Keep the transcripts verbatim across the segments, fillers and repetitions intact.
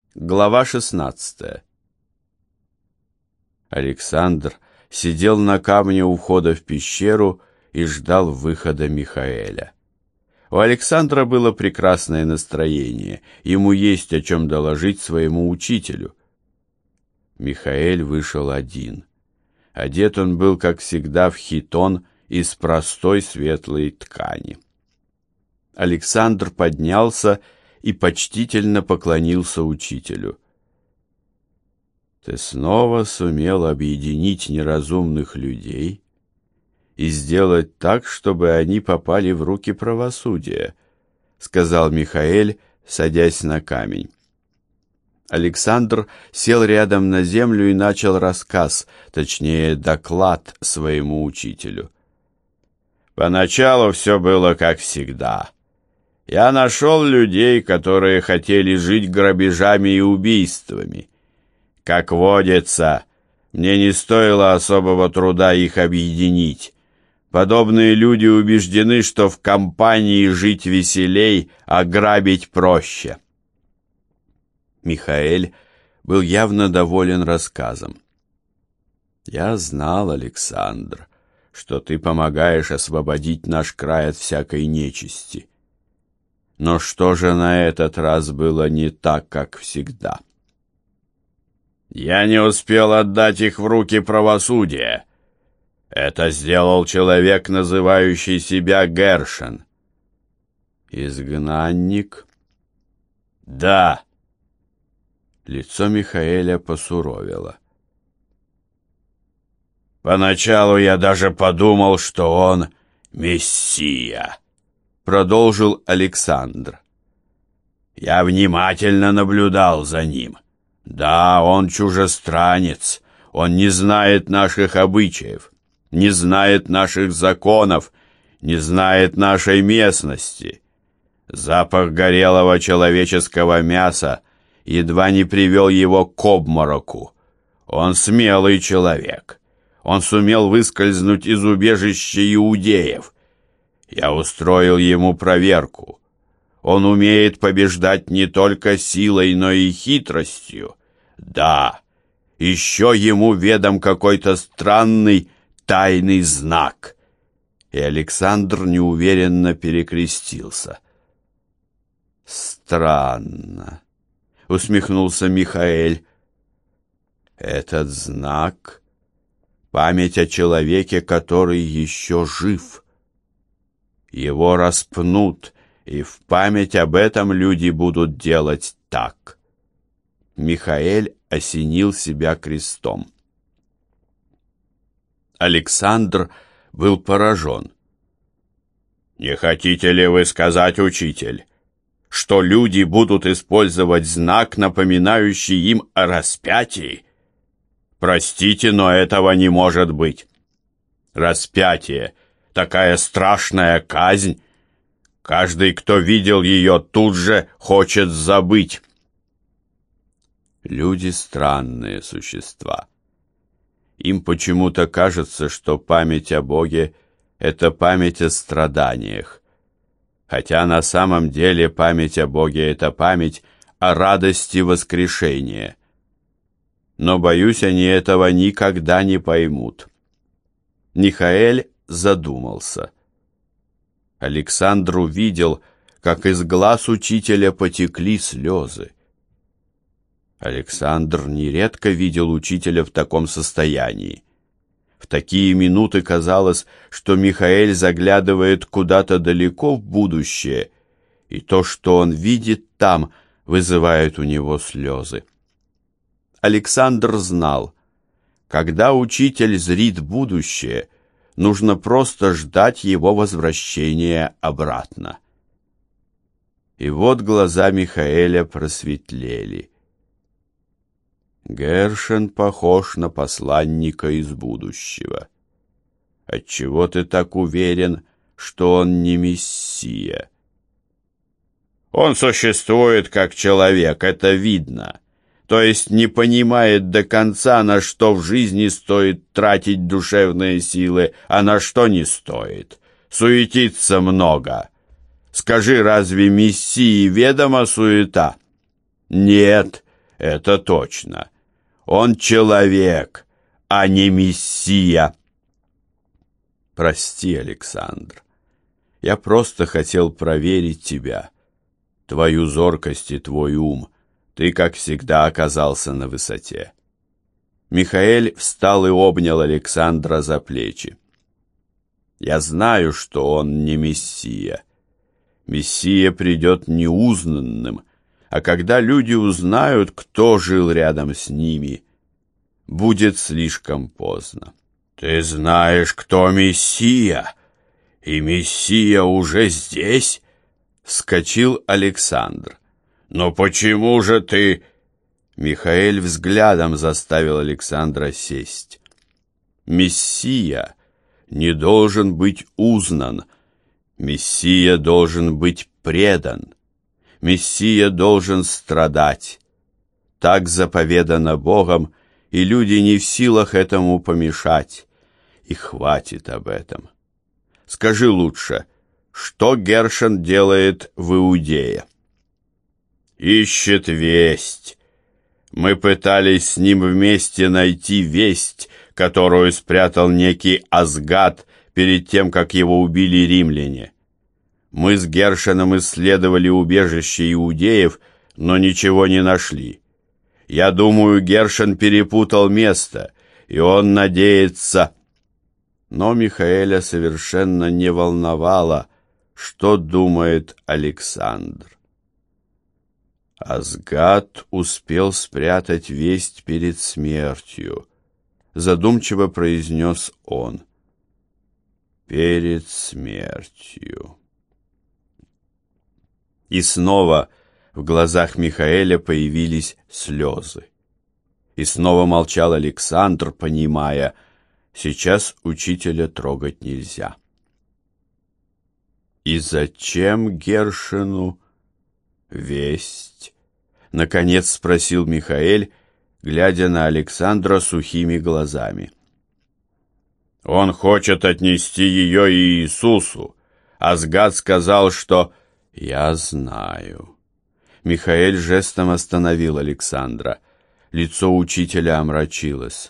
Глава шестнадцатая. Александр сидел на камне у входа в пещеру и ждал выхода Михаэля. У Александра было прекрасное настроение, ему есть о чем доложить своему учителю. Михаэль вышел один. Одет он был, как всегда, в хитон из простой светлой ткани. Александр поднялся и почтительно поклонился учителю. «Ты снова сумел объединить неразумных людей и сделать так, чтобы они попали в руки правосудия», — сказал Михаэль, садясь на камень. Александр сел рядом на землю и начал рассказ, точнее, доклад своему учителю. «Поначалу все было как всегда. Я нашел людей, которые хотели жить грабежами и убийствами. Как водится, мне не стоило особого труда их объединить. Подобные люди убеждены, что в компании жить веселей, а грабить проще». Михаэль был явно доволен рассказом. «Я знал, Александр, что ты помогаешь освободить наш край от всякой нечисти. Но что же на этот раз было не так, как всегда?» «Я не успел отдать их в руки правосудия. Это сделал человек, называющий себя Гершен». «Изгнанник?» «Да». Лицо Михаэля посуровило. «Поначалу я даже подумал, что он мессия», — продолжил Александр. «Я внимательно наблюдал за ним. Да, он чужестранец, он не знает наших обычаев, не знает наших законов, не знает нашей местности. Запах горелого человеческого мяса едва не привел его к обмороку. Он смелый человек. Он сумел выскользнуть из убежища иудеев. Я устроил ему проверку. Он умеет побеждать не только силой, но и хитростью. Да, еще ему ведом какой-то странный тайный знак». И Александр неуверенно перекрестился. «Странно», — усмехнулся Михаэль. «Этот знак — память о человеке, который еще жив. Его распнут, и в память об этом люди будут делать так». Михаэль осенил себя крестом. Александр был поражен. «Не хотите ли вы сказать, учитель, что люди будут использовать знак, напоминающий им о распятии? Простите, но этого не может быть. Распятие — такая страшная казнь. Каждый, кто видел ее, тут же хочет забыть». Люди — странные существа. Им почему-то кажется, что память о Боге — это память о страданиях, хотя на самом деле память о Боге — это память о радости воскрешения. Но, боюсь, они этого никогда не поймут. Михаэль задумался. Александр увидел, как из глаз учителя потекли слезы. Александр нередко видел учителя в таком состоянии. В такие минуты казалось, что Михаэль заглядывает куда-то далеко в будущее, и то, что он видит там, вызывает у него слезы. Александр знал, когда учитель зрит будущее, нужно просто ждать его возвращения обратно. И вот глаза Михаэля просветлели. Гершен похож на посланника из будущего. Отчего ты так уверен, что он не мессия? Он существует как человек, это видно. То есть не понимает до конца, на что в жизни стоит тратить душевные силы, а на что не стоит. Суетиться много. Скажи, разве мессии ведома суета? Нет. Это точно. Он человек, а не мессия. Прости, Александр. Я просто хотел проверить тебя, твою зоркость и твой ум. Ты, как всегда, оказался на высоте. Михаэль встал и обнял Александра за плечи. Я знаю, что он не мессия. Мессия придет неузнанным, а когда люди узнают, кто жил рядом с ними, будет слишком поздно. Ты знаешь, кто мессия, и мессия уже здесь? Вскочил Александр. Но почему же ты... Михаэль взглядом заставил Александра сесть. Мессия не должен быть узнан. Мессия должен быть предан. Мессия должен страдать. Так заповедано Богом, и люди не в силах этому помешать. И хватит об этом. Скажи лучше, что Гершен делает в Иудее? Ищет весть. Мы пытались с ним вместе найти весть, которую спрятал некий Азгад перед тем, как его убили римляне. Мы с Гершеном исследовали убежище иудеев, но ничего не нашли. Я думаю, Гершен перепутал место, и он надеется... Но Михаэля совершенно не волновало, что думает Александр. Азгад успел спрятать весть перед смертью, задумчиво произнес он. Перед смертью. И снова в глазах Михаэля появились слезы. И снова молчал Александр, понимая, сейчас учителя трогать нельзя. И зачем Гершену весть? Наконец спросил Михаэль, глядя на Александра сухими глазами. Он хочет отнести ее Иисусу. Азгад сказал, что... Я знаю. Михаэль жестом остановил Александра. Лицо учителя омрачилось.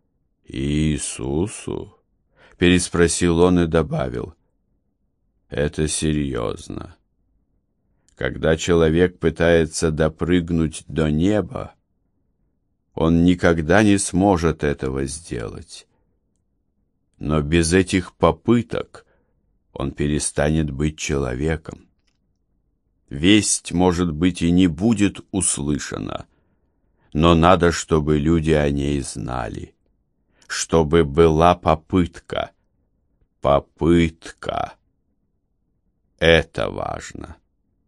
Иисусу? Переспросил он и добавил. Это серьезно. Когда человек пытается допрыгнуть до неба, он никогда не сможет этого сделать. Но без этих попыток он перестанет быть человеком. Весть, может быть, и не будет услышана, но надо, чтобы люди о ней знали, чтобы была попытка. Попытка. Это важно.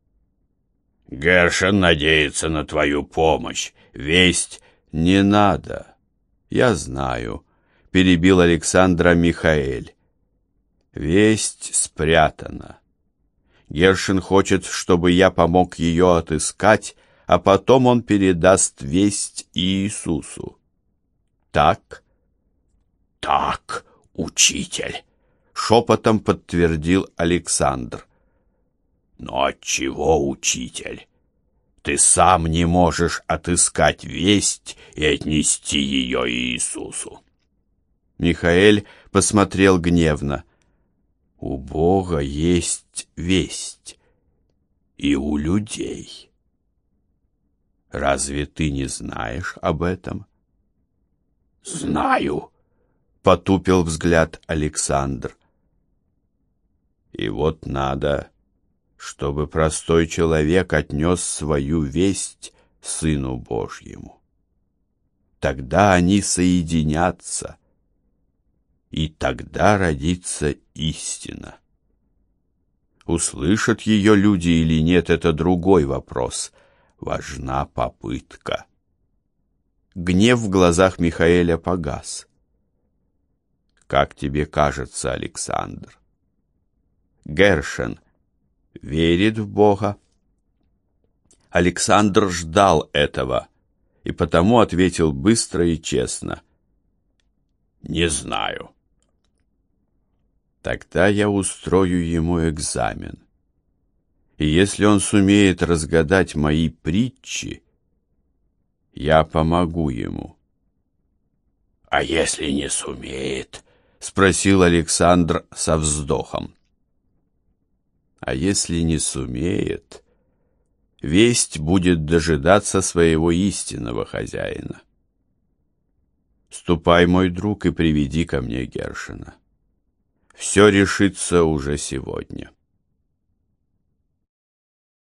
Гершен надеется на твою помощь. Весть не надо. Я знаю, перебил Александра Михаэль. Весть спрятана. Гершен хочет, чтобы я помог ее отыскать, а потом он передаст весть Иисусу. Так? Так, учитель, шепотом подтвердил Александр. Но отчего, учитель? Ты сам не можешь отыскать весть и отнести ее Иисусу. Михаэль посмотрел гневно. У Бога есть весть, и у людей. Разве ты не знаешь об этом? Знаю, потупил взгляд Александр. И вот надо, чтобы простой человек отнес свою весть Сыну Божьему. Тогда они соединятся, и тогда родится истина. Услышат ее люди или нет, это другой вопрос. Важна попытка. Гнев в глазах Михаэля погас. Как тебе кажется, Александр? Гершен верит в Бога? Александр ждал этого, и потому ответил быстро и честно. Не знаю. Тогда я устрою ему экзамен. И если он сумеет разгадать мои притчи, я помогу ему. А если не сумеет? Спросил Александр со вздохом. А если не сумеет, весть будет дожидаться своего истинного хозяина. Ступай, мой друг, и приведи ко мне Гершена. Все решится уже сегодня.